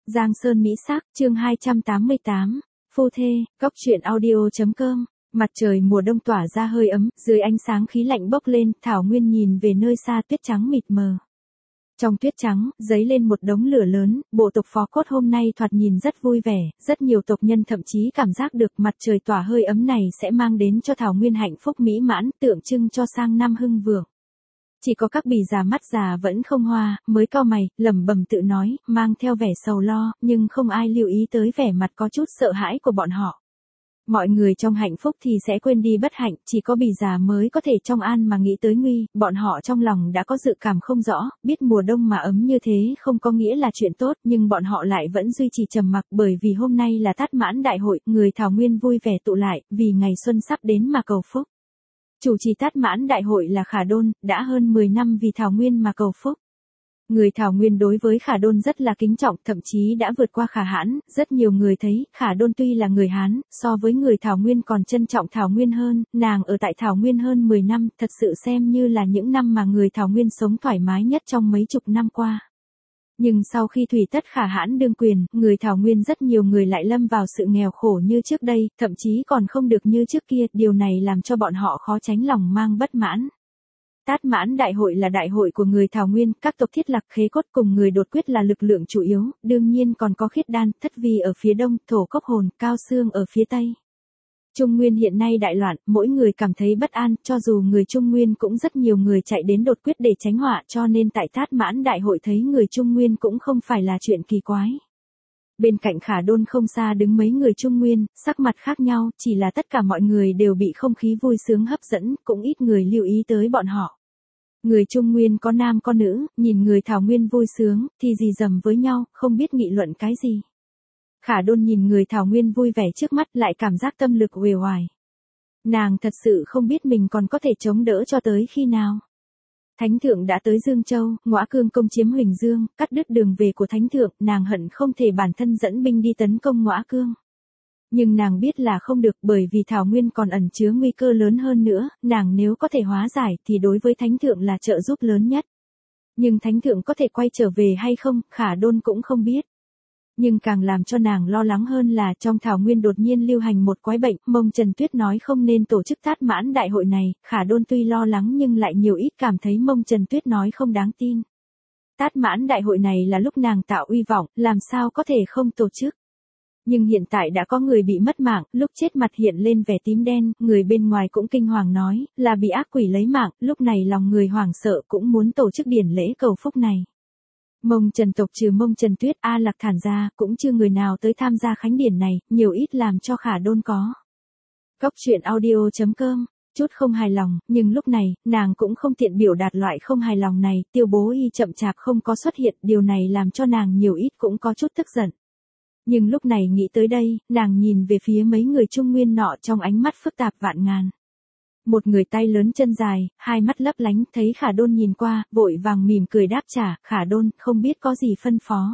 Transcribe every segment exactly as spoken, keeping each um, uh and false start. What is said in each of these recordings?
Giang Sơn Mỹ Sắc, chương hai trăm tám mươi tám, Phu Thê, Góc Truyện Audio.com. Mặt trời mùa đông tỏa ra hơi ấm, dưới ánh sáng khí lạnh bốc lên, Thảo Nguyên nhìn về nơi xa tuyết trắng mịt mờ. Trong tuyết trắng, dấy lên một đống lửa lớn, bộ tộc Phó Cốt hôm nay thoạt nhìn rất vui vẻ, rất nhiều tộc nhân thậm chí cảm giác được mặt trời tỏa hơi ấm này sẽ mang đến cho Thảo Nguyên hạnh phúc mỹ mãn, tượng trưng cho sang năm hưng vượng. Chỉ có các bì già mắt già vẫn không hoa, mới cau mày, lẩm bẩm tự nói, mang theo vẻ sầu lo, nhưng không ai lưu ý tới vẻ mặt có chút sợ hãi của bọn họ. Mọi người trong hạnh phúc thì sẽ quên đi bất hạnh, chỉ có bì già mới có thể trong an mà nghĩ tới nguy, bọn họ trong lòng đã có dự cảm không rõ, biết mùa đông mà ấm như thế không có nghĩa là chuyện tốt, nhưng bọn họ lại vẫn duy trì trầm mặc bởi vì hôm nay là Tát Mãn Đại hội, người Thảo Nguyên vui vẻ tụ lại, vì ngày xuân sắp đến mà cầu phúc. Chủ trì Tát Mãn Đại hội là Khả Đôn, đã hơn mười năm vì Thảo Nguyên mà cầu phúc. Người Thảo Nguyên đối với Khả Đôn rất là kính trọng, thậm chí đã vượt qua Khả Hãn, rất nhiều người thấy, Khả Đôn tuy là người Hán, so với người Thảo Nguyên còn trân trọng Thảo Nguyên hơn, nàng ở tại Thảo Nguyên hơn mười năm, thật sự xem như là những năm mà người Thảo Nguyên sống thoải mái nhất trong mấy chục năm qua. Nhưng sau khi Thủy Tất Khả Hãn đương quyền, người Thảo Nguyên rất nhiều người lại lâm vào sự nghèo khổ như trước đây, thậm chí còn không được như trước kia, điều này làm cho bọn họ khó tránh lòng mang bất mãn. Tát Mãn Đại hội là đại hội của người Thảo Nguyên, các tộc Thiết Lạc Khế Cốt cùng người Đột Quyết là lực lượng chủ yếu, đương nhiên còn có Khiết Đan, Thất Vi ở phía đông, Thổ Cốc Hồn, Cao Xương ở phía tây. Trung Nguyên hiện nay đại loạn, mỗi người cảm thấy bất an, cho dù người Trung Nguyên cũng rất nhiều người chạy đến Đột Quyết để tránh họa, cho nên tại Tát Mãn Đại hội thấy người Trung Nguyên cũng không phải là chuyện kỳ quái. Bên cạnh Khả Đôn không xa đứng mấy người Trung Nguyên, sắc mặt khác nhau, chỉ là tất cả mọi người đều bị không khí vui sướng hấp dẫn, cũng ít người lưu ý tới bọn họ. Người Trung Nguyên có nam có nữ, nhìn người Thảo Nguyên vui sướng, thì gì dầm với nhau, không biết nghị luận cái gì. Khả Đôn nhìn người Thảo Nguyên vui vẻ trước mắt lại cảm giác tâm lực uể oải. Nàng thật sự không biết mình còn có thể chống đỡ cho tới khi nào. Thánh thượng đã tới Dương Châu, Ngõa Cương công chiếm Huỳnh Dương, cắt đứt đường về của Thánh thượng, nàng hận không thể bản thân dẫn binh đi tấn công Ngõa Cương. Nhưng nàng biết là không được bởi vì Thảo Nguyên còn ẩn chứa nguy cơ lớn hơn nữa, nàng nếu có thể hóa giải thì đối với Thánh thượng là trợ giúp lớn nhất. Nhưng Thánh thượng có thể quay trở về hay không, Khả Đôn cũng không biết. Nhưng càng làm cho nàng lo lắng hơn là trong Thảo Nguyên đột nhiên lưu hành một quái bệnh, Mông Trần Tuyết nói không nên tổ chức Tát Mãn Đại hội này, Khả Đôn tuy lo lắng nhưng lại nhiều ít cảm thấy Mông Trần Tuyết nói không đáng tin. Tát Mãn Đại hội này là lúc nàng tạo uy vọng, làm sao có thể không tổ chức. Nhưng hiện tại đã có người bị mất mạng, lúc chết mặt hiện lên vẻ tím đen, người bên ngoài cũng kinh hoàng nói, là bị ác quỷ lấy mạng, lúc này lòng người hoảng sợ cũng muốn tổ chức điển lễ cầu phúc này. Mông Trần tộc trừ Mông Trần Tuyết, A Lạc Thản ra, cũng chưa người nào tới tham gia khánh điển này, nhiều ít làm cho Khả Đôn có. Góc Truyện Audio.com, chút không hài lòng, nhưng lúc này, nàng cũng không tiện biểu đạt loại không hài lòng này, Tiêu Bố Y chậm chạp không có xuất hiện, điều này làm cho nàng nhiều ít cũng có chút tức giận. Nhưng lúc này nghĩ tới đây, nàng nhìn về phía mấy người Trung Nguyên nọ trong ánh mắt phức tạp vạn ngàn. Một người tay lớn chân dài, hai mắt lấp lánh, thấy Khả Đôn nhìn qua, vội vàng mỉm cười đáp trả, Khả Đôn, không biết có gì phân phó.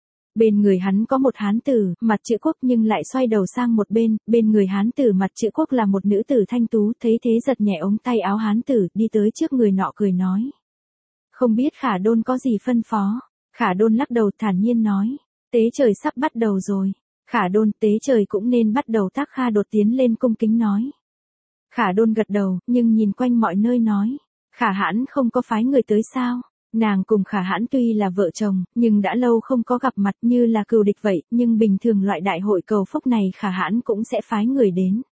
Bên người hắn có một hán tử, mặt chữ quốc nhưng lại xoay đầu sang một bên, bên người hán tử mặt chữ quốc là một nữ tử thanh tú, thấy thế giật nhẹ ống tay áo hán tử, đi tới trước người nọ cười nói. Không biết Khả Đôn có gì phân phó, Khả Đôn lắc đầu thản nhiên nói. Tế trời sắp bắt đầu rồi. Khả Đôn, tế trời cũng nên bắt đầu. Tác Kha đột tiến lên cung kính nói. Khả Đôn gật đầu, nhưng nhìn quanh mọi nơi nói. Khả Hãn không có phái người tới sao? Nàng cùng Khả Hãn tuy là vợ chồng, nhưng đã lâu không có gặp mặt như là cừu địch vậy, nhưng bình thường loại đại hội cầu phúc này Khả Hãn cũng sẽ phái người đến.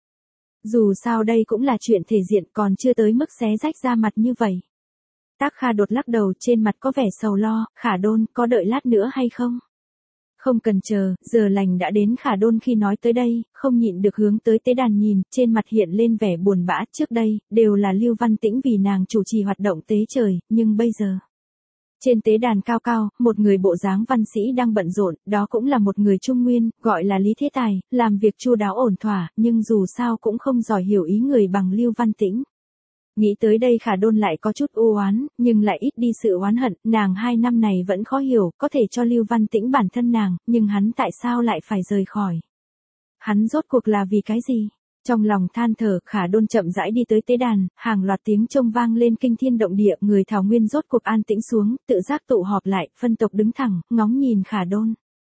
Dù sao đây cũng là chuyện thể diện còn chưa tới mức xé rách ra mặt như vậy. Tác Kha đột lắc đầu trên mặt có vẻ sầu lo, Khả Đôn, có đợi lát nữa hay không? Không cần chờ, giờ lành đã đến. Khả Đôn khi nói tới đây, không nhịn được hướng tới tế đàn nhìn, trên mặt hiện lên vẻ buồn bã, trước đây, đều là Lưu Văn Tĩnh vì nàng chủ trì hoạt động tế trời, nhưng bây giờ. Trên tế đàn cao cao, một người bộ dáng văn sĩ đang bận rộn, đó cũng là một người Trung Nguyên, gọi là Lý Thế Tài, làm việc chu đáo ổn thỏa, nhưng dù sao cũng không giỏi hiểu ý người bằng Lưu Văn Tĩnh. Nghĩ tới đây Khả Đôn lại có chút u oán, nhưng lại ít đi sự oán hận, nàng hai năm này vẫn khó hiểu, có thể cho Lưu Văn Tĩnh bản thân nàng, nhưng hắn tại sao lại phải rời khỏi? Hắn rốt cuộc là vì cái gì? Trong lòng than thở, Khả Đôn chậm rãi đi tới tế đàn, hàng loạt tiếng trông vang lên kinh thiên động địa, người Thảo Nguyên rốt cuộc an tĩnh xuống, tự giác tụ họp lại, phân tộc đứng thẳng, ngóng nhìn Khả Đôn.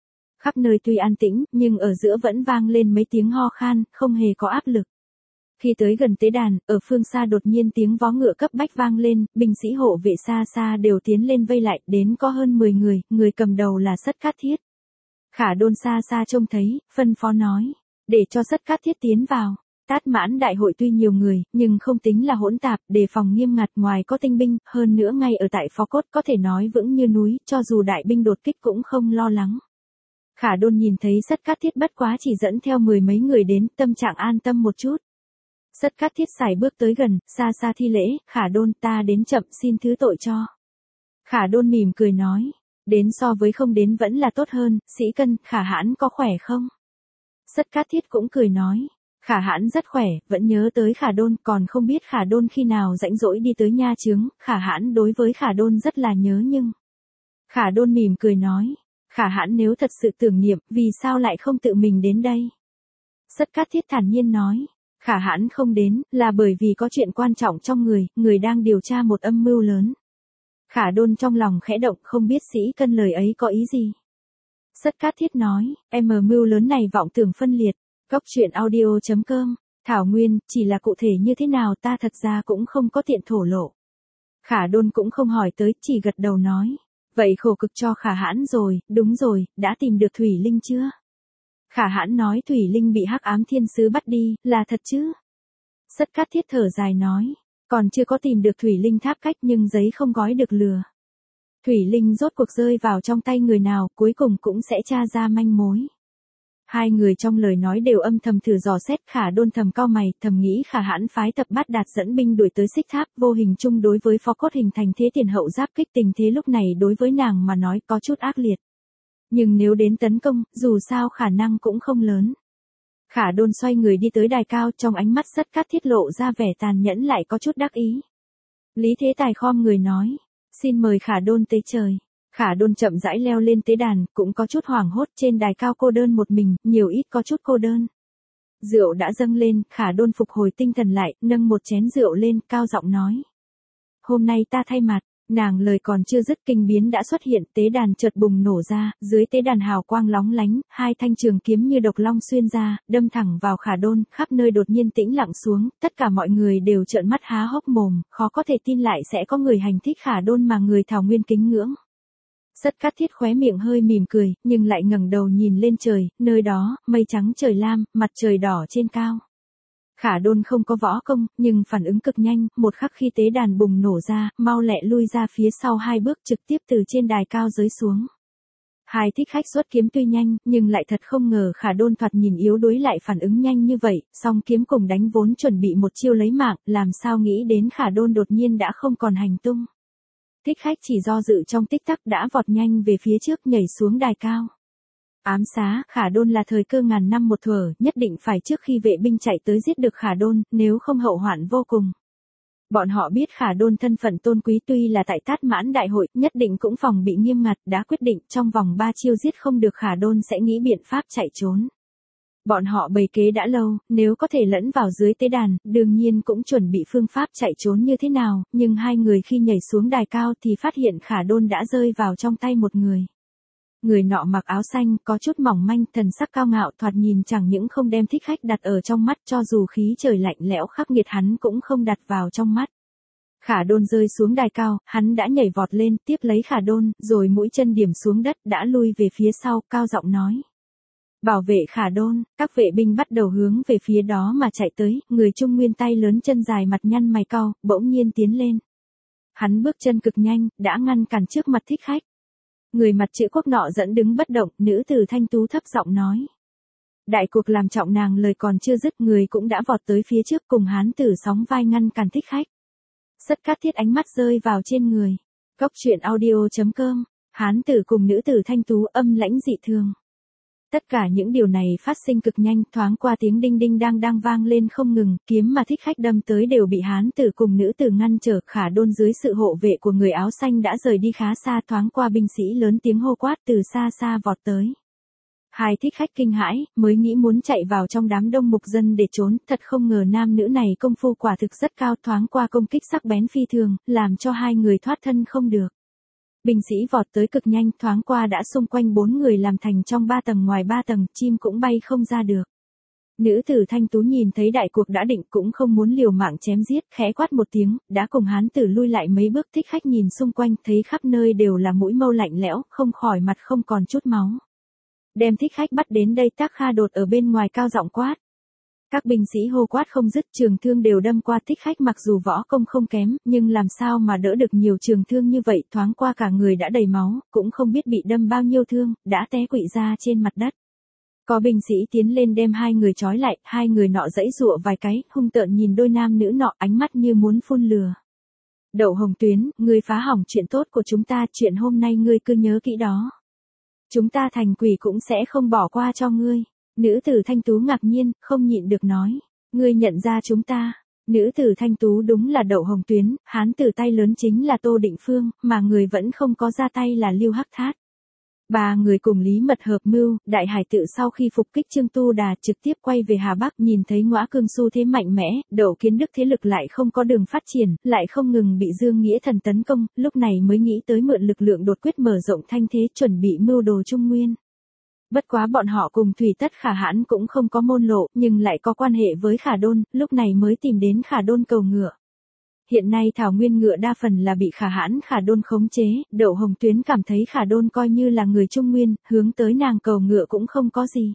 Khắp nơi tuy an tĩnh, nhưng ở giữa vẫn vang lên mấy tiếng ho khan, không hề có áp lực. Khi tới gần tế đàn, ở phương xa đột nhiên tiếng vó ngựa cấp bách vang lên, binh sĩ hộ vệ xa xa đều tiến lên vây lại, đến có hơn mười người, người cầm đầu là Sất Cát Thiết. Khả Đôn xa xa trông thấy, phân phó nói, để cho Sất Cát Thiết tiến vào. Tát Mãn đại hội tuy nhiều người, nhưng không tính là hỗn tạp, đề phòng nghiêm ngặt, ngoài có tinh binh, hơn nữa ngay ở tại Phó Cốt có thể nói vững như núi, cho dù đại binh đột kích cũng không lo lắng. Khả Đôn nhìn thấy Sất Cát Thiết bất quá chỉ dẫn theo mười mấy người đến, tâm trạng an tâm một chút. Sất Cát Thiết sải bước tới gần, xa xa thi lễ, Khả Đôn ta đến chậm xin thứ tội cho. Khả Đôn mỉm cười nói, đến so với không đến vẫn là tốt hơn, sĩ cân, Khả Hãn có khỏe không? Sất Cát Thiết cũng cười nói, Khả Hãn rất khỏe, vẫn nhớ tới Khả Đôn, còn không biết Khả Đôn khi nào rảnh rỗi đi tới nha chướng, Khả Hãn đối với Khả Đôn rất là nhớ nhưng. Khả Đôn mỉm cười nói, Khả Hãn nếu thật sự tưởng niệm, vì sao lại không tự mình đến đây? Sất Cát Thiết thản nhiên nói, Khả Hãn không đến, là bởi vì có chuyện quan trọng trong người, người đang điều tra một âm mưu lớn. Khả Đôn trong lòng khẽ động, không biết sĩ cân lời ấy có ý gì. Sất Cát Thiết nói, em mờ mưu lớn này vọng tưởng phân liệt. Góc truyện audio chấm com, Thảo Nguyên, chỉ là cụ thể như thế nào ta thật ra cũng không có tiện thổ lộ. Khả Đôn cũng không hỏi tới, chỉ gật đầu nói. Vậy khổ cực cho Khả Hãn rồi, đúng rồi, đã tìm được Thủy Linh chưa? Khả Hãn nói Thủy Linh bị Hắc Ám Thiên Sứ bắt đi, là thật chứ? Sất Cát Thiết thở dài nói, còn chưa có tìm được Thủy Linh tháp cách nhưng giấy không gói được lừa. Thủy Linh rốt cuộc rơi vào trong tay người nào, cuối cùng cũng sẽ tra ra manh mối. Hai người trong lời nói đều âm thầm thử dò xét, Khả Đôn thầm cau mày, thầm nghĩ Khả Hãn phái Tập Bát Đạt dẫn binh đuổi tới Xích Tháp, vô hình chung đối với Phó Cốt hình thành thế tiền hậu giáp kích, tình thế lúc này đối với nàng mà nói có chút ác liệt. Nhưng nếu đến tấn công, dù sao khả năng cũng không lớn. Khả Đôn xoay người đi tới đài cao, trong ánh mắt Sất Cát Thiết lộ ra vẻ tàn nhẫn lại có chút đắc ý. Lý Thế Tài khom người nói, xin mời Khả Đôn tế trời. Khả Đôn chậm rãi leo lên tế đàn, cũng có chút hoảng hốt, trên đài cao cô đơn một mình, nhiều ít có chút cô đơn. Rượu đã dâng lên, Khả Đôn phục hồi tinh thần lại, nâng một chén rượu lên, cao giọng nói. Hôm nay ta thay mặt, nàng lời còn chưa dứt kinh biến đã xuất hiện, tế đàn chợt bùng nổ ra, dưới tế đàn hào quang lóng lánh, hai thanh trường kiếm như độc long xuyên ra, đâm thẳng vào Khả Đôn, khắp nơi đột nhiên tĩnh lặng xuống, tất cả mọi người đều trợn mắt há hốc mồm, khó có thể tin lại sẽ có người hành thích Khả Đôn mà người Thảo Nguyên kính ngưỡng. Sất Cát Thiết khóe miệng hơi mỉm cười, nhưng lại ngẩng đầu nhìn lên trời, nơi đó, mây trắng trời lam, mặt trời đỏ trên cao. Khả Đôn không có võ công, nhưng phản ứng cực nhanh, một khắc khi tế đàn bùng nổ ra, mau lẹ lui ra phía sau hai bước trực tiếp từ trên đài cao rơi xuống. Hai thích khách xuất kiếm tuy nhanh, nhưng lại thật không ngờ Khả Đôn thoạt nhìn yếu đuối lại phản ứng nhanh như vậy, song kiếm cùng đánh vốn chuẩn bị một chiêu lấy mạng, làm sao nghĩ đến Khả Đôn đột nhiên đã không còn hành tung. Thích khách chỉ do dự trong tích tắc đã vọt nhanh về phía trước nhảy xuống đài cao. Ám xá, Khả Đôn là thời cơ ngàn năm một thuở, nhất định phải trước khi vệ binh chạy tới giết được Khả Đôn, nếu không hậu hoạn vô cùng. Bọn họ biết Khả Đôn thân phận tôn quý tuy là tại Tát Mãn đại hội, nhất định cũng phòng bị nghiêm ngặt, đã quyết định trong vòng ba chiêu giết không được Khả Đôn sẽ nghĩ biện pháp chạy trốn. Bọn họ bày kế đã lâu, nếu có thể lẫn vào dưới tế đàn, đương nhiên cũng chuẩn bị phương pháp chạy trốn như thế nào, nhưng hai người khi nhảy xuống đài cao thì phát hiện Khả Đôn đã rơi vào trong tay một người. Người nọ mặc áo xanh, có chút mỏng manh, thần sắc cao ngạo, thoạt nhìn chẳng những không đem thích khách đặt ở trong mắt, cho dù khí trời lạnh lẽo khắc nghiệt hắn cũng không đặt vào trong mắt. Khả Đôn rơi xuống đài cao, hắn đã nhảy vọt lên, tiếp lấy Khả Đôn, rồi mũi chân điểm xuống đất, đã lui về phía sau, cao giọng nói. Bảo vệ Khả Đôn, các vệ binh bắt đầu hướng về phía đó mà chạy tới, người Trung Nguyên tay lớn chân dài mặt nhăn mày cau, bỗng nhiên tiến lên. Hắn bước chân cực nhanh, đã ngăn cản trước mặt thích khách. Người mặt chữ quốc nọ dẫn đứng bất động, nữ tử thanh tú thấp giọng nói. Đại cuộc làm trọng nàng lời còn chưa dứt, người cũng đã vọt tới phía trước cùng hán tử sóng vai ngăn cản thích khách. Sất Cát Thiết ánh mắt rơi vào trên người. Góc truyện audio chấm com, hán tử cùng nữ tử thanh tú âm lãnh dị thường. Tất cả những điều này phát sinh cực nhanh, thoáng qua tiếng đinh đinh đang đang vang lên không ngừng, kiếm mà thích khách đâm tới đều bị hán tử cùng nữ tử ngăn trở. Khả Đôn dưới sự hộ vệ của người áo xanh đã rời đi khá xa, thoáng qua binh sĩ lớn tiếng hô quát từ xa xa vọt tới. Hai thích khách kinh hãi, mới nghĩ muốn chạy vào trong đám đông mục dân để trốn, thật không ngờ nam nữ này công phu quả thực rất cao, thoáng qua công kích sắc bén phi thường, làm cho hai người thoát thân không được. Binh sĩ vọt tới cực nhanh, thoáng qua đã xung quanh bốn người làm thành trong ba tầng ngoài ba tầng, chim cũng bay không ra được. Nữ tử thanh tú nhìn thấy đại cuộc đã định cũng không muốn liều mạng chém giết, khẽ quát một tiếng, đã cùng hán tử lui lại mấy bước. Thích khách nhìn xung quanh, thấy khắp nơi đều là mũi mâu lạnh lẽo, không khỏi mặt không còn chút máu. Đem thích khách bắt đến đây. Tác Kha đột ở bên ngoài cao giọng quát. Các binh sĩ hô quát không dứt, trường thương đều đâm qua thích khách, mặc dù võ công không kém, nhưng làm sao mà đỡ được nhiều trường thương như vậy, thoáng qua cả người đã đầy máu, cũng không biết bị đâm bao nhiêu thương, đã té quỵ ra trên mặt đất. Có binh sĩ tiến lên đem hai người trói lại, hai người nọ giãy giụa vài cái, hung tợn nhìn đôi nam nữ nọ, ánh mắt như muốn phun lửa. Đậu Hồng Tuyến, ngươi phá hỏng chuyện tốt của chúng ta, chuyện hôm nay ngươi cứ nhớ kỹ đó. Chúng ta thành quỷ cũng sẽ không bỏ qua cho ngươi. Nữ tử thanh tú ngạc nhiên, không nhịn được nói. Ngươi nhận ra chúng ta. Nữ tử thanh tú đúng là Đậu Hồng Tuyến, hán tử tay lớn chính là Tô Định Phương, mà người vẫn không có ra tay là Lưu Hắc Thát. Ba người cùng Lý Mật hợp mưu, Đại Hải Tự sau khi phục kích Trương Tu Đà trực tiếp quay về Hà Bắc, nhìn thấy Ngõa Cương xu thế mạnh mẽ, Đậu Kiến Đức thế lực lại không có đường phát triển, lại không ngừng bị Dương Nghĩa Thần tấn công, lúc này mới nghĩ tới mượn lực lượng đột quyết mở rộng thanh thế, chuẩn bị mưu đồ Trung Nguyên. Bất quá bọn họ cùng Thủy Tất Khả Hãn cũng không có môn lộ, nhưng lại có quan hệ với Khả Đôn, lúc này mới tìm đến Khả Đôn cầu ngựa. Hiện nay thảo nguyên ngựa đa phần là bị Khả Hãn Khả Đôn khống chế, Đậu Hồng Tuyến cảm thấy Khả Đôn coi như là người Trung Nguyên, hướng tới nàng cầu ngựa cũng không có gì.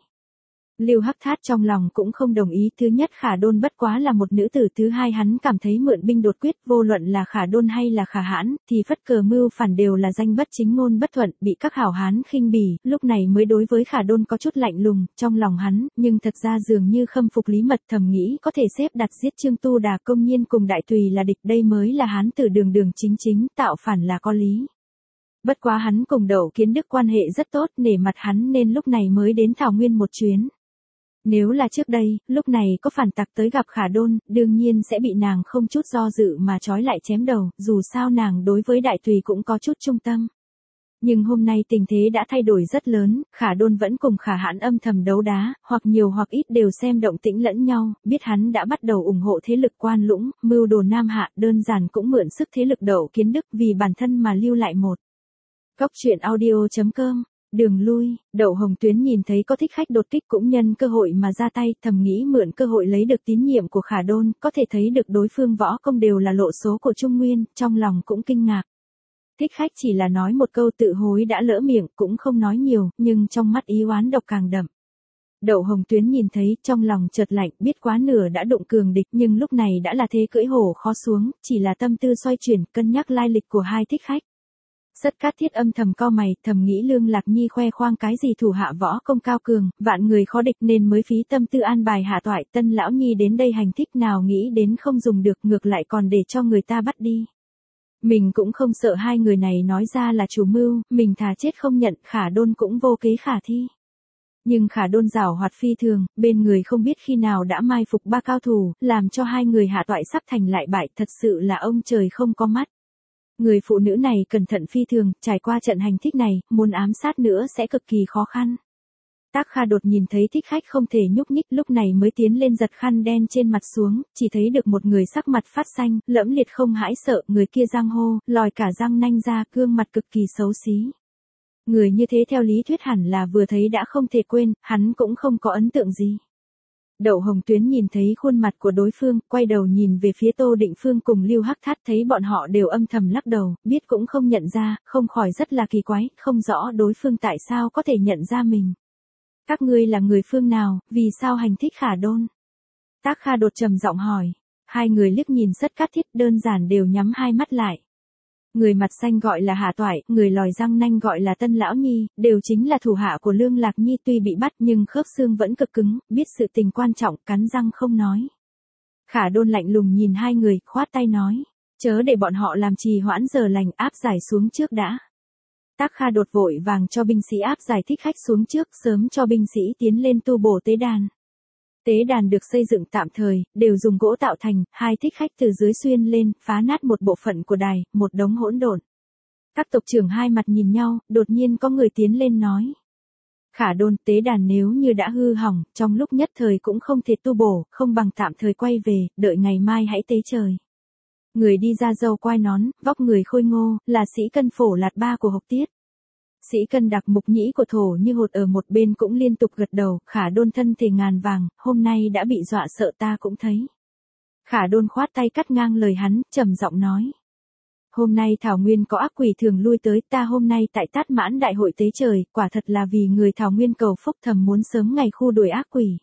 Lưu Hắc Thát trong lòng cũng không đồng ý, thứ nhất Khả Đôn bất quá là một nữ tử, thứ hai hắn cảm thấy mượn binh đột quyết, vô luận là Khả Đôn hay là Khả Hãn, thì phất cờ mưu phản đều là danh bất chính ngôn bất thuận, bị các hảo hán khinh bỉ, lúc này mới đối với Khả Đôn có chút lạnh lùng, trong lòng hắn, nhưng thật ra dường như khâm phục Lý Mật, thầm nghĩ có thể xếp đặt giết Trương Tu Đà, công nhiên cùng Đại Tùy là địch, đây mới là hán tử đường đường chính chính, tạo phản là có lý. Bất quá hắn cùng Đậu Kiến Đức quan hệ rất tốt, nể mặt hắn nên lúc này mới đến Thảo Nguyên một chuyến. Nếu là trước đây, lúc này có phản tặc tới gặp Khả Đôn, đương nhiên sẽ bị nàng không chút do dự mà trói lại chém đầu, dù sao nàng đối với Đại Tùy cũng có chút trung tâm. Nhưng hôm nay tình thế đã thay đổi rất lớn, Khả Đôn vẫn cùng Khả Hãn âm thầm đấu đá, hoặc nhiều hoặc ít đều xem động tĩnh lẫn nhau, biết hắn đã bắt đầu ủng hộ thế lực Quan Lũng, mưu đồ Nam Hạ, đơn giản cũng mượn sức thế lực Đậu Kiến Đức vì bản thân mà lưu lại một. Góc truyện audio chấm com Đường lui, Đậu Hồng Tuyến nhìn thấy có thích khách đột kích cũng nhân cơ hội mà ra tay, thầm nghĩ mượn cơ hội lấy được tín nhiệm của Khả Đôn, có thể thấy được đối phương võ công đều là lộ số của Trung Nguyên, trong lòng cũng kinh ngạc. Thích khách chỉ là nói một câu tự hối đã lỡ miệng, cũng không nói nhiều, nhưng trong mắt ý oán độc càng đậm. Đậu Hồng Tuyến nhìn thấy, trong lòng chợt lạnh, biết quá nửa đã đụng cường địch, nhưng lúc này đã là thế cưỡi hổ khó xuống, chỉ là tâm tư xoay chuyển, cân nhắc lai lịch của hai thích khách. Sất Cát Thiết âm thầm cau mày, thầm nghĩ Lương Lạc Nhi khoe khoang cái gì thủ hạ võ công cao cường, vạn người khó địch nên mới phí tâm tư an bài hạ toại, Tân lão nhi đến đây hành thích nào nghĩ đến không dùng được, ngược lại còn để cho người ta bắt đi. Mình cũng không sợ hai người này nói ra là chủ mưu, mình thà chết không nhận, Khả Đôn cũng vô kế khả thi. Nhưng Khả Đôn giảo hoạt phi thường, bên người không biết khi nào đã mai phục ba cao thủ, làm cho hai người hạ toại sắp thành lại bại, thật sự là ông trời không có mắt. Người phụ nữ này cẩn thận phi thường, trải qua trận hành thích này, muốn ám sát nữa sẽ cực kỳ khó khăn. Tác Kha đột nhìn thấy thích khách không thể nhúc nhích, lúc này mới tiến lên giật khăn đen trên mặt xuống, chỉ thấy được một người sắc mặt phát xanh, lẫm liệt không hãi sợ, người kia giang hô, lòi cả răng nanh ra, gương mặt cực kỳ xấu xí. Người như thế theo lý thuyết hẳn là vừa thấy đã không thể quên, hắn cũng không có ấn tượng gì. Đậu Hồng Tuyến nhìn thấy khuôn mặt của đối phương, quay đầu nhìn về phía Tô Định Phương cùng Lưu Hắc Thát, thấy bọn họ đều âm thầm lắc đầu, biết cũng không nhận ra, không khỏi rất là kỳ quái, không rõ đối phương tại sao có thể nhận ra mình. Các ngươi là người phương nào, vì sao hành thích Khả Đôn? Tác Kha đột trầm giọng hỏi. Hai người liếc nhìn Sất Cát Thiết, đơn giản đều nhắm hai mắt lại. Người mặt xanh gọi là Hà Toại, người lòi răng nanh gọi là Tân Lão Nhi, đều chính là thủ hạ của Lương Lạc Nhi, tuy bị bắt nhưng khớp xương vẫn cực cứng, biết sự tình quan trọng, cắn răng không nói. Khả Đôn lạnh lùng nhìn hai người, khoát tay nói, chớ để bọn họ làm trì hoãn giờ lành, áp giải xuống trước đã. Tác Kha đột vội vàng cho binh sĩ áp giải thích khách xuống trước, sớm cho binh sĩ tiến lên tu bổ tế đàn. Tế đàn được xây dựng tạm thời, đều dùng gỗ tạo thành, hai thích khách từ dưới xuyên lên, phá nát một bộ phận của đài, một đống hỗn độn. Các tộc trưởng hai mặt nhìn nhau, đột nhiên có người tiến lên nói. Khả Đôn, tế đàn nếu như đã hư hỏng, trong lúc nhất thời cũng không thể tu bổ, không bằng tạm thời quay về, đợi ngày mai hãy tế trời. Người đi ra râu quai nón, vóc người khôi ngô, là Sĩ Cân Phổ Lạt Ba của Hộc Tiết. Sĩ Cân Đặc Mục Nhĩ của Thổ Như Hột ở một bên cũng liên tục gật đầu, Khả Đôn thân thể ngàn vàng, hôm nay đã bị dọa sợ ta cũng thấy. Khả Đôn khoát tay cắt ngang lời hắn, trầm giọng nói. Hôm nay Thảo Nguyên có ác quỷ thường lui tới, ta hôm nay tại Tát Mãn đại hội tế trời, quả thật là vì người Thảo Nguyên cầu phúc, thầm muốn sớm ngày khu đuổi ác quỷ.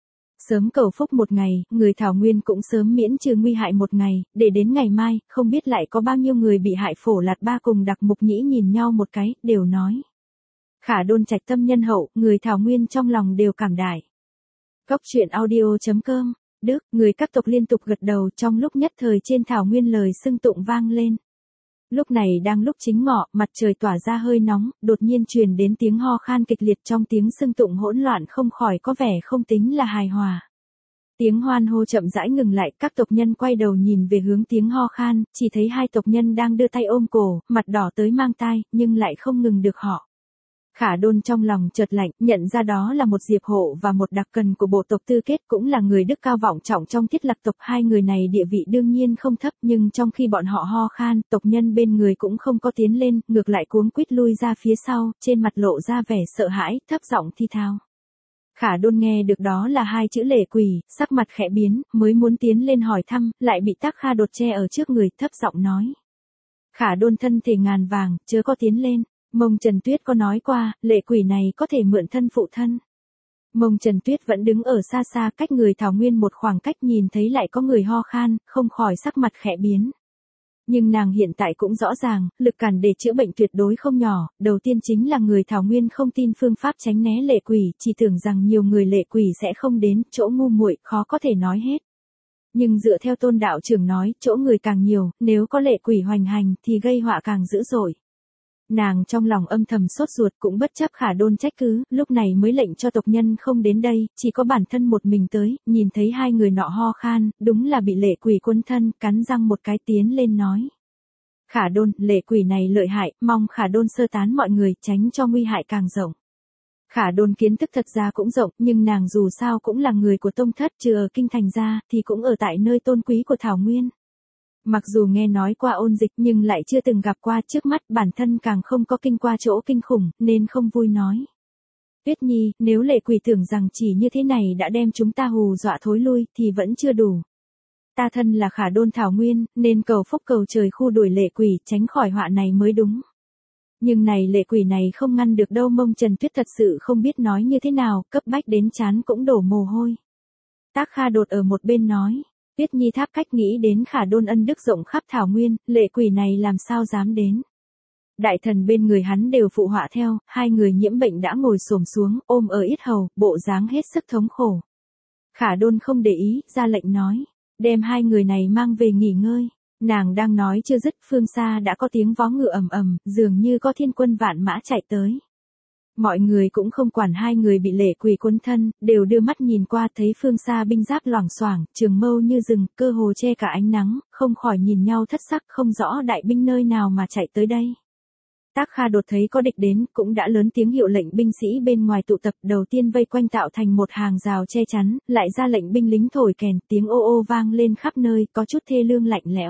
Sớm cầu phúc một ngày, người Thảo Nguyên cũng sớm miễn trừ nguy hại một ngày, để đến ngày mai, không biết lại có bao nhiêu người bị hại. Phổ Lạt Ba cùng Đặc Mục Nhĩ nhìn nhau một cái, đều nói. Khả Đôn trạch tâm nhân hậu, người Thảo Nguyên trong lòng đều cảm đãi. Góc truyện audio chấm com, Đức, người các tộc liên tục gật đầu, trong lúc nhất thời trên Thảo Nguyên lời xưng tụng vang lên. Lúc này đang lúc chính ngọ, mặt trời tỏa ra hơi nóng, đột nhiên truyền đến tiếng ho khan kịch liệt, trong tiếng xưng tụng hỗn loạn không khỏi có vẻ không tính là hài hòa. Tiếng hoan hô chậm rãi ngừng lại, các tộc nhân quay đầu nhìn về hướng tiếng ho khan, chỉ thấy hai tộc nhân đang đưa tay ôm cổ, mặt đỏ tới mang tai, nhưng lại không ngừng được họ. Khả Đôn trong lòng chợt lạnh, nhận ra đó là một Diệp Hộ và một Đặc Cần của bộ tộc Tư Kết, cũng là người đức cao vọng trọng trong Thiết Lạc tộc. Hai người này địa vị đương nhiên không thấp, nhưng trong khi bọn họ ho khan, tộc nhân bên người cũng không có tiến lên, ngược lại cuống quýt lui ra phía sau, trên mặt lộ ra vẻ sợ hãi, thấp giọng thi thao. Khả Đôn nghe được đó là hai chữ lệ quỷ, sắc mặt khẽ biến, mới muốn tiến lên hỏi thăm, lại bị Tác Kha đột che ở trước người, thấp giọng nói. Khả Đôn thân thể ngàn vàng, chớ có tiến lên. Mông Trần Tuyết có nói qua, lệ quỷ này có thể mượn thân phụ thân. Mông Trần Tuyết vẫn đứng ở xa xa cách người Thảo Nguyên một khoảng cách, nhìn thấy lại có người ho khan, không khỏi sắc mặt khẽ biến. Nhưng nàng hiện tại cũng rõ ràng, lực cản để chữa bệnh tuyệt đối không nhỏ, đầu tiên chính là người Thảo Nguyên không tin phương pháp tránh né lệ quỷ, chỉ tưởng rằng nhiều người lệ quỷ sẽ không đến, chỗ ngu muội, khó có thể nói hết. Nhưng dựa theo Tôn đạo trưởng nói, chỗ người càng nhiều, nếu có lệ quỷ hoành hành thì gây họa càng dữ dội. Nàng trong lòng âm thầm sốt ruột, cũng bất chấp Khả Đôn trách cứ, lúc này mới lệnh cho tộc nhân không đến đây, chỉ có bản thân một mình tới, nhìn thấy hai người nọ ho khan, đúng là bị lệ quỷ quấn thân, cắn răng một cái tiến lên nói. Khả Đôn, lệ quỷ này lợi hại, mong Khả Đôn sơ tán mọi người, tránh cho nguy hại càng rộng. Khả Đôn kiến thức thật ra cũng rộng, nhưng nàng dù sao cũng là người của tông thất, trừ ở kinh thành ra, thì cũng ở tại nơi tôn quý của Thảo Nguyên. Mặc dù nghe nói qua ôn dịch nhưng lại chưa từng gặp qua, trước mắt bản thân càng không có kinh qua chỗ kinh khủng, nên không vui nói. Tuyết Nhi, nếu lệ quỷ tưởng rằng chỉ như thế này đã đem chúng ta hù dọa thối lui, thì vẫn chưa đủ. Ta thân là Khả Đôn Thảo Nguyên, nên cầu phúc cầu trời khu đuổi lệ quỷ, tránh khỏi họa này mới đúng. Nhưng này lệ quỷ này không ngăn được đâu. Mông Trần Tuyết thật sự không biết nói như thế nào, cấp bách đến chán cũng đổ mồ hôi. Tác Kha đột ở một bên nói. Tuyết Nhi tháp cách nghĩ đến Khả Đôn ân đức rộng khắp Thảo Nguyên, lệ quỷ này làm sao dám đến. Đại thần bên người hắn đều phụ họa theo, hai người nhiễm bệnh đã ngồi xổm xuống, ôm ở yết hầu, bộ dáng hết sức thống khổ. Khả Đôn không để ý, ra lệnh nói, đem hai người này mang về nghỉ ngơi. Nàng đang nói chưa dứt, phương xa đã có tiếng vó ngựa ầm ầm, dường như có thiên quân vạn mã chạy tới. Mọi người cũng không quản hai người bị lệ quỷ cuốn thân, đều đưa mắt nhìn qua, thấy phương xa binh giáp loảng xoảng, trường mâu như rừng, cơ hồ che cả ánh nắng, không khỏi nhìn nhau thất sắc, không rõ đại binh nơi nào mà chạy tới đây. Tác Kha đột thấy có địch đến, cũng đã lớn tiếng hiệu lệnh binh sĩ bên ngoài tụ tập, đầu tiên vây quanh tạo thành một hàng rào che chắn, lại ra lệnh binh lính thổi kèn, tiếng ô ô vang lên khắp nơi, có chút thê lương lạnh lẽo.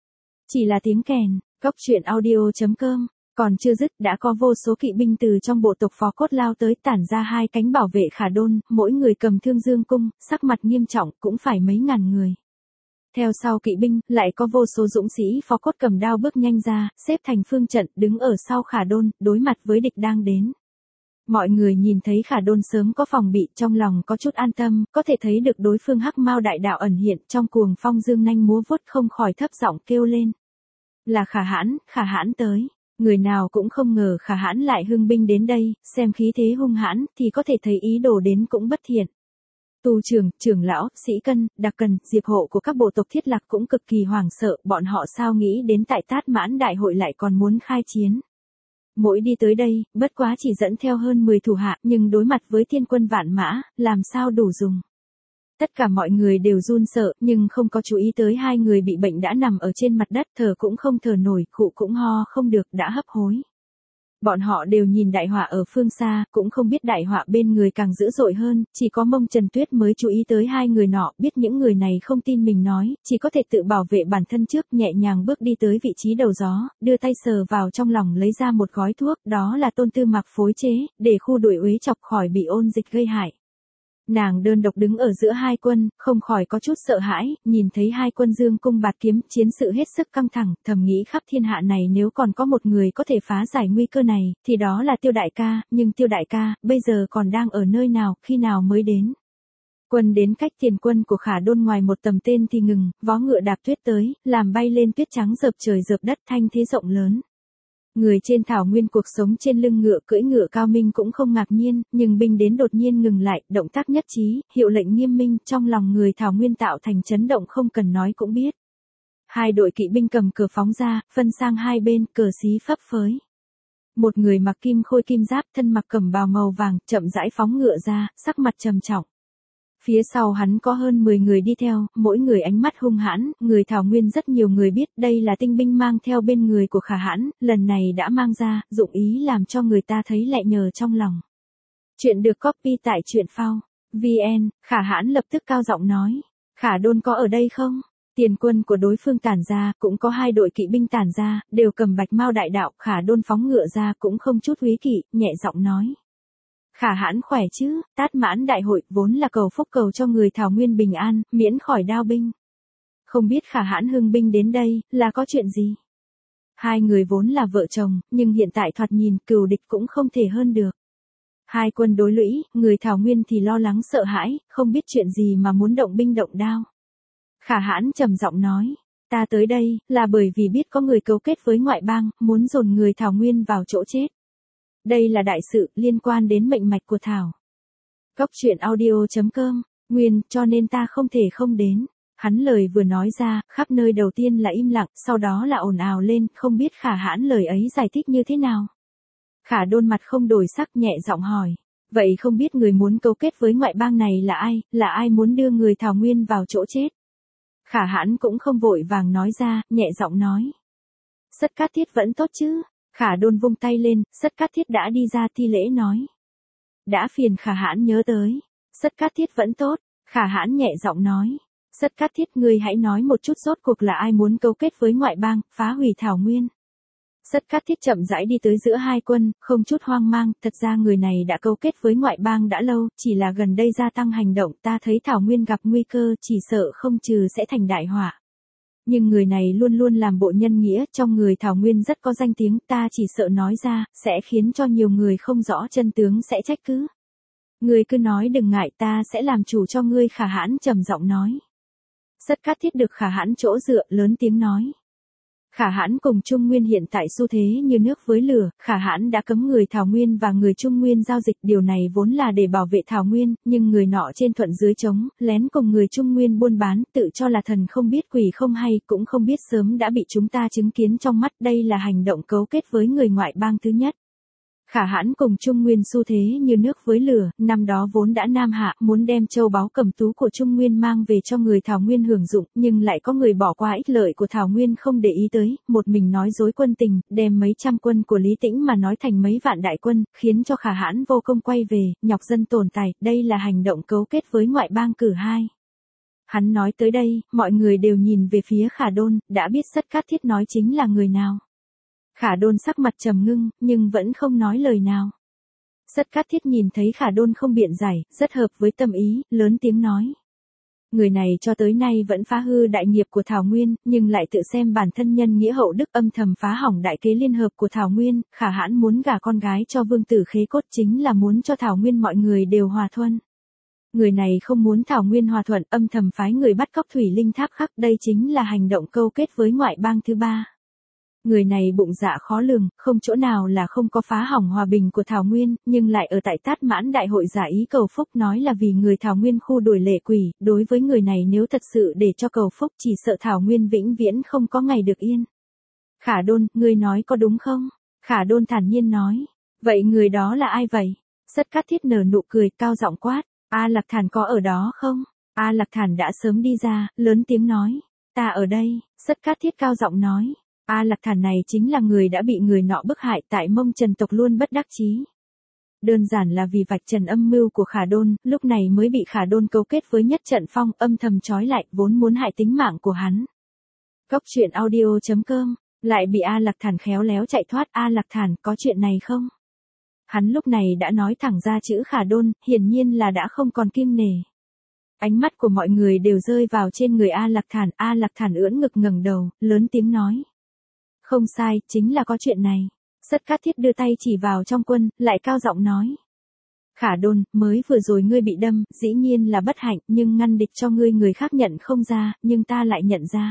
Chỉ là tiếng kèn. Góc truyện audio chấm com. Còn chưa dứt, đã có vô số kỵ binh từ trong bộ tộc Phó Cốt lao tới, tản ra hai cánh bảo vệ Khả Đôn, mỗi người cầm thương dương cung, sắc mặt nghiêm trọng, cũng phải mấy ngàn người. Theo sau kỵ binh, lại có vô số dũng sĩ Phó Cốt cầm đao bước nhanh ra, xếp thành phương trận, đứng ở sau Khả Đôn, đối mặt với địch đang đến. Mọi người nhìn thấy Khả Đôn sớm có phòng bị, trong lòng có chút an tâm, có thể thấy được đối phương Hắc Mao đại đạo ẩn hiện, trong cuồng phong dương nanh múa vuốt, không khỏi thấp giọng kêu lên. Là Khả Hãn, Khả Hãn tới. Người nào cũng không ngờ Khả Hãn lại hưng binh đến đây, xem khí thế hung hãn, thì có thể thấy ý đồ đến cũng bất thiện. Tu trưởng, trưởng lão, Sĩ Cân, Đặc Cần, Diệp Hộ của các bộ tộc Thiết Lạc cũng cực kỳ hoảng sợ, bọn họ sao nghĩ đến tại Tát Mãn đại hội lại còn muốn khai chiến. Mỗi đi tới đây, bất quá chỉ dẫn theo hơn mười thủ hạ, nhưng đối mặt với thiên quân vạn mã, làm sao đủ dùng. Tất cả mọi người đều run sợ, nhưng không có chú ý tới hai người bị bệnh đã nằm ở trên mặt đất, thở cũng không thở nổi, khụ cũng ho không được, đã hấp hối. Bọn họ đều nhìn đại họa ở phương xa, cũng không biết đại họa bên người càng dữ dội hơn, chỉ có Mông Trần Tuyết mới chú ý tới hai người nọ, biết những người này không tin mình nói, chỉ có thể tự bảo vệ bản thân trước, nhẹ nhàng bước đi tới vị trí đầu gió, đưa tay sờ vào trong lòng lấy ra một gói thuốc, đó là Tôn Tư Mặc phối chế, để khu đuổi uế chọc khỏi bị ôn dịch gây hại. Nàng đơn độc đứng ở giữa hai quân, không khỏi có chút sợ hãi, nhìn thấy hai quân dương cung bạt kiếm, chiến sự hết sức căng thẳng, thầm nghĩ khắp thiên hạ này nếu còn có một người có thể phá giải nguy cơ này, thì đó là Tiêu đại ca, nhưng Tiêu đại ca, bây giờ còn đang ở nơi nào, khi nào mới đến. Quân đến cách tiền quân của Khả Đôn ngoài một tầm tên thì ngừng, vó ngựa đạp tuyết tới, làm bay lên tuyết trắng rợp trời rợp đất thanh thế rộng lớn. Người trên thảo nguyên cuộc sống trên lưng ngựa cưỡi ngựa cao minh cũng không ngạc nhiên, nhưng binh đến đột nhiên ngừng lại, động tác nhất trí, hiệu lệnh nghiêm minh, trong lòng người thảo nguyên tạo thành chấn động không cần nói cũng biết. Hai đội kỵ binh cầm cờ phóng ra, phân sang hai bên, cờ xí phấp phới. Một người mặc kim khôi kim giáp, thân mặc cẩm bào màu vàng, chậm rãi phóng ngựa ra, sắc mặt trầm trọng. Phía sau hắn có hơn mười người đi theo, mỗi người ánh mắt hung hãn, người thảo nguyên rất nhiều người biết đây là tinh binh mang theo bên người của Khả Hãn, lần này đã mang ra, dụng ý làm cho người ta thấy lẹ nhờ trong lòng. Chuyện được copy tại truyện phao vn, Khả Hãn lập tức cao giọng nói, Khả Đôn có ở đây không? Tiền quân của đối phương tản ra, cũng có hai đội kỵ binh tản ra, đều cầm bạch mao đại đạo, Khả Đôn phóng ngựa ra cũng không chút húy kỵ, nhẹ giọng nói. Khả Hãn khỏe chứ, Tát Mãn đại hội vốn là cầu phúc cầu cho người thảo nguyên bình an, miễn khỏi đao binh. Không biết Khả Hãn hưng binh đến đây, là có chuyện gì? Hai người vốn là vợ chồng, nhưng hiện tại thoạt nhìn cừu địch cũng không thể hơn được. Hai quân đối lũy, người thảo nguyên thì lo lắng sợ hãi, không biết chuyện gì mà muốn động binh động đao. Khả Hãn trầm giọng nói, ta tới đây, là bởi vì biết có người cấu kết với ngoại bang, muốn dồn người thảo nguyên vào chỗ chết. Đây là đại sự liên quan đến mệnh mạch của Thảo. Góc truyện audio chấm com, nguyên, cho nên ta không thể không đến. Hắn lời vừa nói ra, khắp nơi đầu tiên là im lặng, sau đó là ồn ào lên, không biết Khả Hãn lời ấy giải thích như thế nào. Khả Đôn mặt không đổi sắc nhẹ giọng hỏi, vậy không biết người muốn cấu kết với ngoại bang này là ai, là ai muốn đưa người thảo nguyên vào chỗ chết. Khả Hãn cũng không vội vàng nói ra, nhẹ giọng nói. Sất Cát Thiết vẫn tốt chứ? Khả Đôn vung tay lên, Sất Cát Thiết đã đi ra thi lễ nói. Đã phiền Khả Hãn nhớ tới. Sất Cát Thiết vẫn tốt, Khả Hãn nhẹ giọng nói. Sất Cát Thiết ngươi hãy nói một chút rốt cuộc là ai muốn cấu kết với ngoại bang, phá hủy thảo nguyên. Sất Cát Thiết chậm rãi đi tới giữa hai quân, không chút hoang mang, thật ra người này đã cấu kết với ngoại bang đã lâu, chỉ là gần đây gia tăng hành động, ta thấy thảo nguyên gặp nguy cơ, chỉ sợ không trừ sẽ thành đại họa. Nhưng người này luôn luôn làm bộ nhân nghĩa, trong người thảo nguyên rất có danh tiếng, ta chỉ sợ nói ra, sẽ khiến cho nhiều người không rõ chân tướng sẽ trách cứ. Ngươi cứ nói đừng ngại, ta sẽ làm chủ cho ngươi. Khả Hãn trầm giọng nói. Sất Cát Thiết được Khả Hãn chỗ dựa, lớn tiếng nói. Khả Hãn cùng Trung Nguyên hiện tại xu thế như nước với lửa, Khả Hãn đã cấm người Thảo Nguyên và người Trung Nguyên giao dịch, điều này vốn là để bảo vệ Thảo Nguyên, nhưng người nọ trên thuận dưới chống, lén cùng người Trung Nguyên buôn bán, tự cho là thần không biết quỷ không hay, cũng không biết sớm đã bị chúng ta chứng kiến trong mắt, đây là hành động cấu kết với người ngoại bang thứ nhất. Khả Hãn cùng Trung Nguyên xu thế như nước với lửa, năm đó vốn đã nam hạ, muốn đem châu báu cẩm tú của Trung Nguyên mang về cho người Thảo Nguyên hưởng dụng, nhưng lại có người bỏ qua ích lợi của Thảo Nguyên không để ý tới, một mình nói dối quân tình, đem mấy trăm quân của Lý Tĩnh mà nói thành mấy vạn đại quân, khiến cho Khả Hãn vô công quay về, nhọc dân tồn tài, đây là hành động cấu kết với ngoại bang cử hai. Hắn nói tới đây, mọi người đều nhìn về phía Khả Đôn, đã biết Sất Cát Thiết nói chính là người nào. Khả Đôn sắc mặt trầm ngưng, nhưng vẫn không nói lời nào. Sất Cát Thiết nhìn thấy Khả Đôn không biện giải, rất hợp với tâm ý, lớn tiếng nói. Người này cho tới nay vẫn phá hư đại nghiệp của Thảo Nguyên, nhưng lại tự xem bản thân nhân nghĩa hậu đức, âm thầm phá hỏng đại kế liên hợp của Thảo Nguyên. Khả Hãn muốn gả con gái cho Vương tử Khế Cốt chính là muốn cho Thảo Nguyên mọi người đều hòa thuận. Người này không muốn Thảo Nguyên hòa thuận, âm thầm phái người bắt cóc Thủy Linh Tháp Khắc, đây chính là hành động câu kết với ngoại bang thứ ba. Người này bụng dạ khó lường, không chỗ nào là không có phá hỏng hòa bình của Thảo Nguyên, nhưng lại ở tại Tát Mãn đại hội giả ý cầu phúc, nói là vì người Thảo Nguyên khu đuổi lệ quỷ, đối với người này nếu thật sự để cho cầu phúc chỉ sợ Thảo Nguyên vĩnh viễn không có ngày được yên. Khả Đôn, ngươi nói có đúng không? Khả Đôn thản nhiên nói. Vậy người đó là ai vậy? Sất Cát Thiết nở nụ cười, cao giọng quát. A Lạc Thản có ở đó không? A Lạc Thản đã sớm đi ra, lớn tiếng nói. Ta ở đây. Sất Cát Thiết cao giọng nói. A Lạc Thản này chính là người đã bị người nọ bức hại, tại Mông Trần tộc luôn bất đắc chí. Đơn giản là vì vạch trần âm mưu của Khả Đôn, lúc này mới bị Khả Đôn cấu kết với Nhất Trận Phong, âm thầm trói lại, vốn muốn hại tính mạng của hắn. Góc truyện audio chấm com, lại bị A Lạc Thản khéo léo chạy thoát. A Lạc Thản, có chuyện này không? Hắn lúc này đã nói thẳng ra chữ Khả Đôn, hiển nhiên là đã không còn kiêng nể. Ánh mắt của mọi người đều rơi vào trên người A Lạc Thản. A Lạc Thản ưỡn ngực ngẩng đầu, lớn tiếng nói. Không sai, chính là có chuyện này. Sất Cát Thiết đưa tay chỉ vào trong quân, lại cao giọng nói. Khả Đôn, mới vừa rồi ngươi bị đâm, dĩ nhiên là bất hạnh, nhưng ngăn địch cho ngươi người khác nhận không ra, nhưng ta lại nhận ra.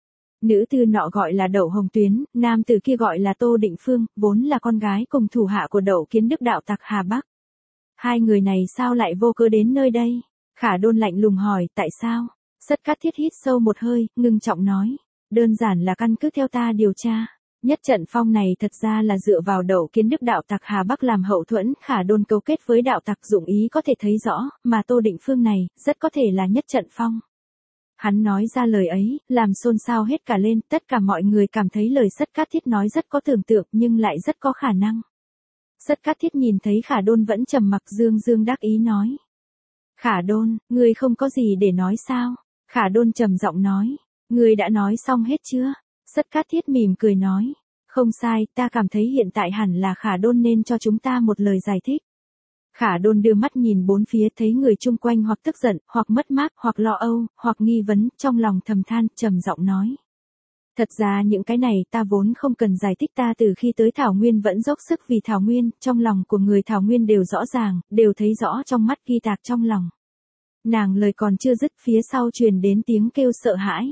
Nữ tư nọ gọi là Đậu Hồng Tuyến, nam tử kia gọi là Tô Định Phương, vốn là con gái cùng thủ hạ của Đậu Kiến Đức đạo tặc Hà Bắc. Hai người này sao lại vô cớ đến nơi đây? Khả Đôn lạnh lùng hỏi, tại sao? Sất Cát Thiết hít sâu một hơi, ngưng trọng nói. Đơn giản là căn cứ theo ta điều tra. Nhất Trận Phong này thật ra là dựa vào Đậu Kiến Đức đạo tặc Hà Bắc làm hậu thuẫn, Khả Đôn cấu kết với đạo tặc dụng ý có thể thấy rõ, mà Tô Định Phương này, rất có thể là Nhất Trận Phong. Hắn nói ra lời ấy, làm xôn xao hết cả lên, tất cả mọi người cảm thấy lời Sất Cát Thiết nói rất có tưởng tượng, nhưng lại rất có khả năng. Sất Cát Thiết nhìn thấy Khả Đôn vẫn trầm mặc, dương dương đắc ý nói. Khả Đôn, ngươi không có gì để nói sao? Khả Đôn trầm giọng nói. Ngươi đã nói xong hết chưa? Sất Cát Thiết mỉm cười nói. Không sai, ta cảm thấy hiện tại hẳn là Khả Đôn nên cho chúng ta một lời giải thích. Khả Đôn đưa mắt nhìn bốn phía, thấy người chung quanh hoặc tức giận, hoặc mất mát, hoặc lo âu, hoặc nghi vấn, trong lòng thầm than, trầm giọng nói. Thật ra những cái này ta vốn không cần giải thích, ta từ khi tới Thảo Nguyên vẫn dốc sức vì Thảo Nguyên, trong lòng của người Thảo Nguyên đều rõ ràng, đều thấy rõ trong mắt ghi tạc trong lòng. Nàng lời còn chưa dứt, phía sau truyền đến tiếng kêu sợ hãi.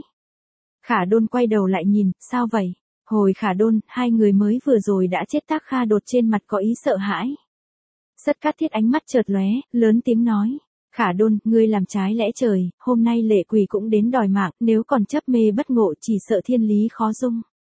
Khả Đôn quay đầu lại nhìn, sao vậy? Hồi Khả Đôn, hai người mới vừa rồi đã chết. Tác Kha đột trên mặt có ý sợ hãi. Sất Cát Thiết ánh mắt chợt lóe, lớn tiếng nói. Khả Đôn, ngươi làm trái lẽ trời, hôm nay lệ quỷ cũng đến đòi mạng, nếu còn chấp mê bất ngộ chỉ sợ thiên lý khó dung.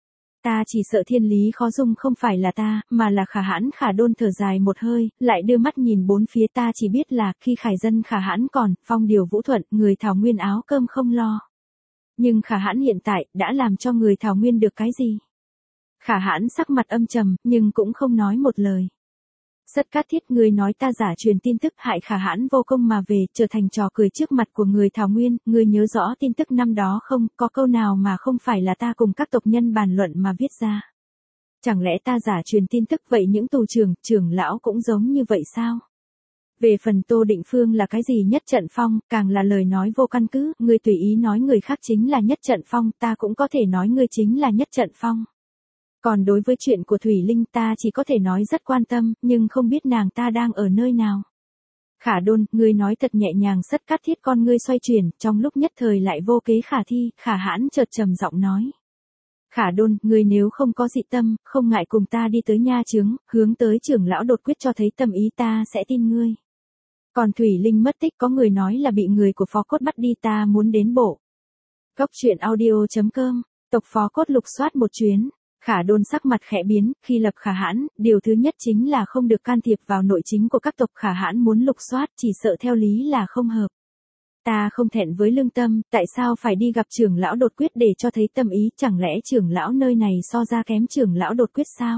Ta chỉ sợ thiên lý khó dung không phải là ta, mà là Khả Hãn. Khả Đôn thở dài một hơi, lại đưa mắt nhìn bốn phía. Ta chỉ biết là, khi Khải dân Khả Hãn còn, phong điều vũ thuận, người Thảo Nguyên áo cơm không lo. Nhưng Khả Hãn hiện tại, đã làm cho người Thảo Nguyên được cái gì? Khả Hãn sắc mặt âm trầm, nhưng cũng không nói một lời. Sất Cát Thiết, ngươi nói ta giả truyền tin tức hại Khả Hãn vô công mà về, trở thành trò cười trước mặt của người Thảo Nguyên, ngươi nhớ rõ tin tức năm đó không? Có câu nào mà không phải là ta cùng các tộc nhân bàn luận mà viết ra? Chẳng lẽ ta giả truyền tin tức, vậy những tù trưởng, trưởng lão cũng giống như vậy sao? Về phần Tô Định Phương là cái gì Nhất Trận Phong, càng là lời nói vô căn cứ, ngươi tùy ý nói người khác chính là Nhất Trận Phong, ta cũng có thể nói ngươi chính là Nhất Trận Phong. Còn đối với chuyện của Thủy Linh ta chỉ có thể nói rất quan tâm, nhưng không biết nàng ta đang ở nơi nào. Khả Đôn, ngươi nói thật nhẹ nhàng. Sất Cát Thiết con ngươi xoay chuyển, trong lúc nhất thời lại vô kế khả thi. Khả Hãn chợt trầm giọng nói. Khả Đôn, ngươi nếu không có dị tâm, không ngại cùng ta đi tới nha chướng, hướng tới trưởng lão đột quyết cho thấy tâm ý, ta sẽ tin ngươi. Còn Thủy Linh mất tích, có người nói là bị người của Phó Cốt bắt đi, ta muốn đến bộ. Góc truyện audio chấm com, tộc Phó Cốt lục soát một chuyến. Khả Đôn sắc mặt khẽ biến, khi lập Khả Hãn, điều thứ nhất chính là không được can thiệp vào nội chính của các tộc. Khả Hãn muốn lục soát, chỉ sợ theo lý là không hợp. Ta không thẹn với lương tâm, tại sao phải đi gặp trưởng lão đột quyết để cho thấy tâm ý, chẳng lẽ trưởng lão nơi này so ra kém trưởng lão đột quyết sao?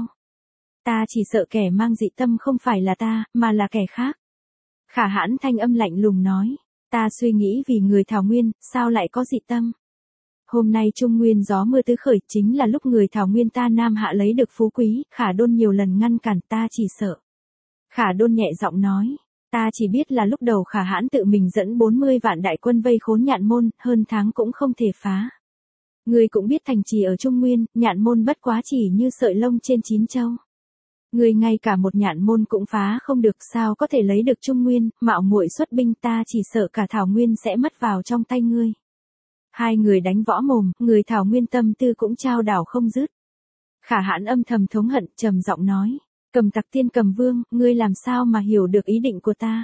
Ta chỉ sợ kẻ mang dị tâm không phải là ta, mà là kẻ khác. Khả Hãn thanh âm lạnh lùng nói, ta suy nghĩ vì người Thảo Nguyên, sao lại có dị tâm? Hôm nay Trung Nguyên gió mưa tứ khởi, chính là lúc người Thảo Nguyên ta Nam Hạ lấy được phú quý. Khả Đôn nhiều lần ngăn cản, ta chỉ sợ. Khả Đôn nhẹ giọng nói, ta chỉ biết là lúc đầu Khả Hãn tự mình dẫn bốn mươi vạn đại quân vây khốn Nhạn Môn, hơn tháng cũng không thể phá. Ngươi cũng biết thành trì ở Trung Nguyên, Nhạn Môn bất quá chỉ như sợi lông trên chín châu. Ngươi ngay cả một Nhạn Môn cũng phá không được, sao có thể lấy được Trung Nguyên? Mạo muội xuất binh, ta chỉ sợ cả Thảo Nguyên sẽ mất vào trong tay ngươi. Hai người đánh võ mồm, người Thảo Nguyên tâm tư cũng trao đảo không dứt. Khả Hãn âm thầm thống hận, trầm giọng nói, Cầm Tặc Tiên Cầm Vương, ngươi làm sao mà hiểu được ý định của ta?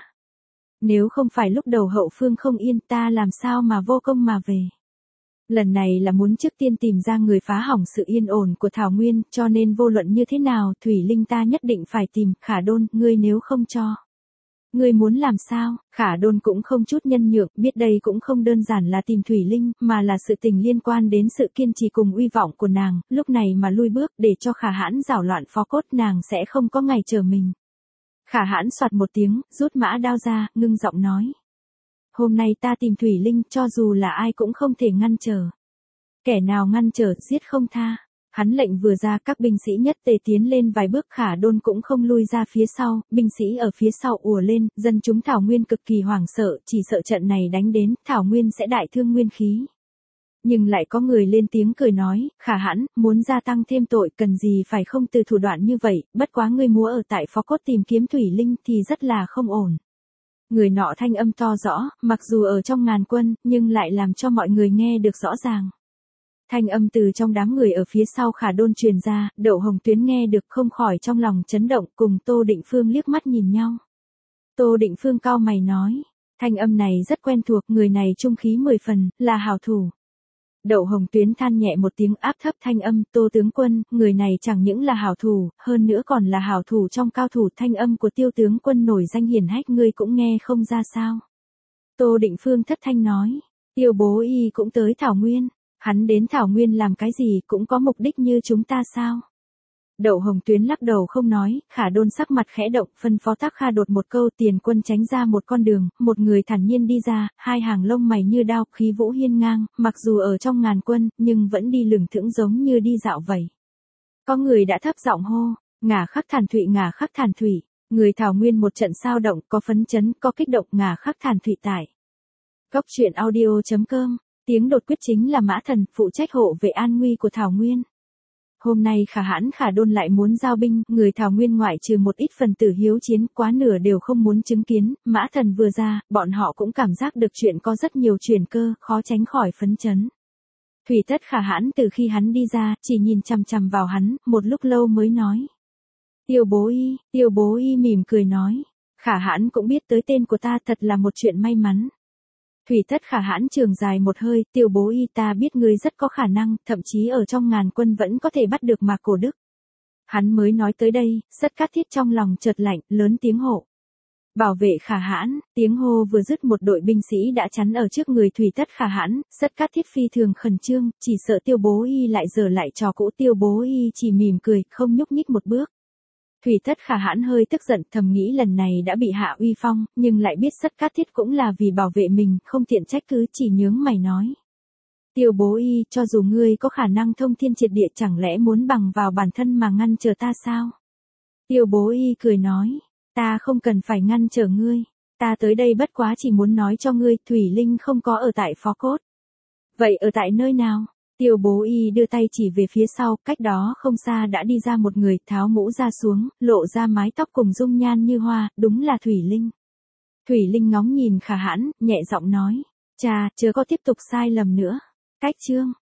Nếu không phải lúc đầu hậu phương không yên, ta làm sao mà vô công mà về? Lần này là muốn trước tiên tìm ra người phá hỏng sự yên ổn của Thảo Nguyên, cho nên vô luận như thế nào, Thủy Linh ta nhất định phải tìm. Khả Đôn, ngươi nếu không cho Ngươi muốn làm sao? Khả Đôn cũng không chút nhân nhượng, biết đây cũng không đơn giản là tìm Thủy Linh, mà là sự tình liên quan đến sự kiên trì cùng uy vọng của nàng, lúc này mà lui bước để cho Khả Hãn giảo loạn phó cốt nàng sẽ không có ngày chờ mình. Khả Hãn soạt một tiếng, rút mã đao ra, ngưng giọng nói. Hôm nay ta tìm Thủy Linh, cho dù là ai cũng không thể ngăn trở. Kẻ nào ngăn trở, giết không tha. Hắn lệnh vừa ra, các binh sĩ nhất tề tiến lên vài bước, Khả Đôn cũng không lui ra phía sau, binh sĩ ở phía sau ùa lên, dân chúng Thảo Nguyên cực kỳ hoảng sợ, chỉ sợ trận này đánh đến, Thảo Nguyên sẽ đại thương nguyên khí. Nhưng lại có người lên tiếng cười nói, Khả Hãn, muốn gia tăng thêm tội, cần gì phải không từ thủ đoạn như vậy, bất quá ngươi múa ở tại Phó Cốt tìm kiếm Thủy Linh thì rất là không ổn. Người nọ thanh âm to rõ, mặc dù ở trong ngàn quân, nhưng lại làm cho mọi người nghe được rõ ràng. Thanh âm từ trong đám người ở phía sau Khả Đôn truyền ra, Đậu Hồng Tuyến nghe được không khỏi trong lòng chấn động, cùng Tô Định Phương liếc mắt nhìn nhau. Tô Định Phương cau mày nói, thanh âm này rất quen thuộc, người này trung khí mười phần, là hảo thủ. Đậu Hồng Tuyến than nhẹ một tiếng, áp thấp thanh âm, Tô tướng quân, người này chẳng những là hảo thủ, hơn nữa còn là hảo thủ trong cao thủ, thanh âm của Tiêu tướng quân nổi danh hiển hách ngươi cũng nghe không ra sao. Tô Định Phương thất thanh nói, Tiêu bố y cũng tới Thảo Nguyên. Hắn đến Thảo Nguyên làm cái gì, cũng có mục đích như chúng ta sao? Đậu Hồng Tuyến lắc đầu không nói, Khả Đôn sắc mặt khẽ động, phân phó Tác Kha đột một câu, tiền quân tránh ra một con đường, một người thản nhiên đi ra, hai hàng lông mày như đao, khí vũ hiên ngang, mặc dù ở trong ngàn quân, nhưng vẫn đi lửng thững giống như đi dạo vậy. Có người đã thấp giọng hô, ngả khắc thản thụy, ngả khắc thản thủy, người Thảo Nguyên một trận sao động, có phấn chấn, có kích động, ngả khắc thản thụy tại. Góc truyện audio chấm com. Tiếng đột quyết chính là Mã Thần, phụ trách hộ vệ an nguy của Thảo Nguyên. Hôm nay Khả Hãn Khả Đôn lại muốn giao binh, người Thảo Nguyên ngoại trừ một ít phần tử hiếu chiến, quá nửa đều không muốn chứng kiến, Mã Thần vừa ra, bọn họ cũng cảm giác được chuyện có rất nhiều chuyển cơ, khó tránh khỏi phấn chấn. Thủy Tất Khả Hãn từ khi hắn đi ra, chỉ nhìn chằm chằm vào hắn, một lúc lâu mới nói. Tiêu bố y, tiêu bố y mỉm cười nói, Khả Hãn cũng biết tới tên của ta, thật là một chuyện may mắn. Thủy Tất Khả Hãn trường dài một hơi, Tiêu bố y, ta biết ngươi rất có khả năng, thậm chí ở trong ngàn quân vẫn có thể bắt được Mạc Cổ Đức. Hắn mới nói tới đây, Sất Cát Thiết trong lòng chợt lạnh, lớn tiếng hộ. Bảo vệ Khả Hãn, tiếng hô vừa dứt một đội binh sĩ đã chắn ở trước người Thủy Tất Khả Hãn, Sất Cát Thiết phi thường khẩn trương, chỉ sợ Tiêu bố y lại giở lại trò cũ, Tiêu bố y chỉ mỉm cười, không nhúc nhích một bước. Thủy Tất Khả Hãn hơi tức giận, thầm nghĩ lần này đã bị hạ uy phong, nhưng lại biết Sất Cát Thiết cũng là vì bảo vệ mình, không tiện trách cứ, chỉ nhướng mày nói. Tiêu bố y, cho dù ngươi có khả năng thông thiên triệt địa, chẳng lẽ muốn bằng vào bản thân mà ngăn trở ta sao? Tiêu bố y cười nói, ta không cần phải ngăn trở ngươi, ta tới đây bất quá chỉ muốn nói cho ngươi, Thủy Linh không có ở tại Phó Cốt. Vậy ở tại nơi nào? Tiêu bố y đưa tay chỉ về phía sau, cách đó không xa đã đi ra một người, tháo mũ ra xuống, lộ ra mái tóc cùng dung nhan như hoa, đúng là Thủy Linh. Thủy Linh ngóng nhìn Khả Hãn, nhẹ giọng nói, cha, chớ có tiếp tục sai lầm nữa. Cách chương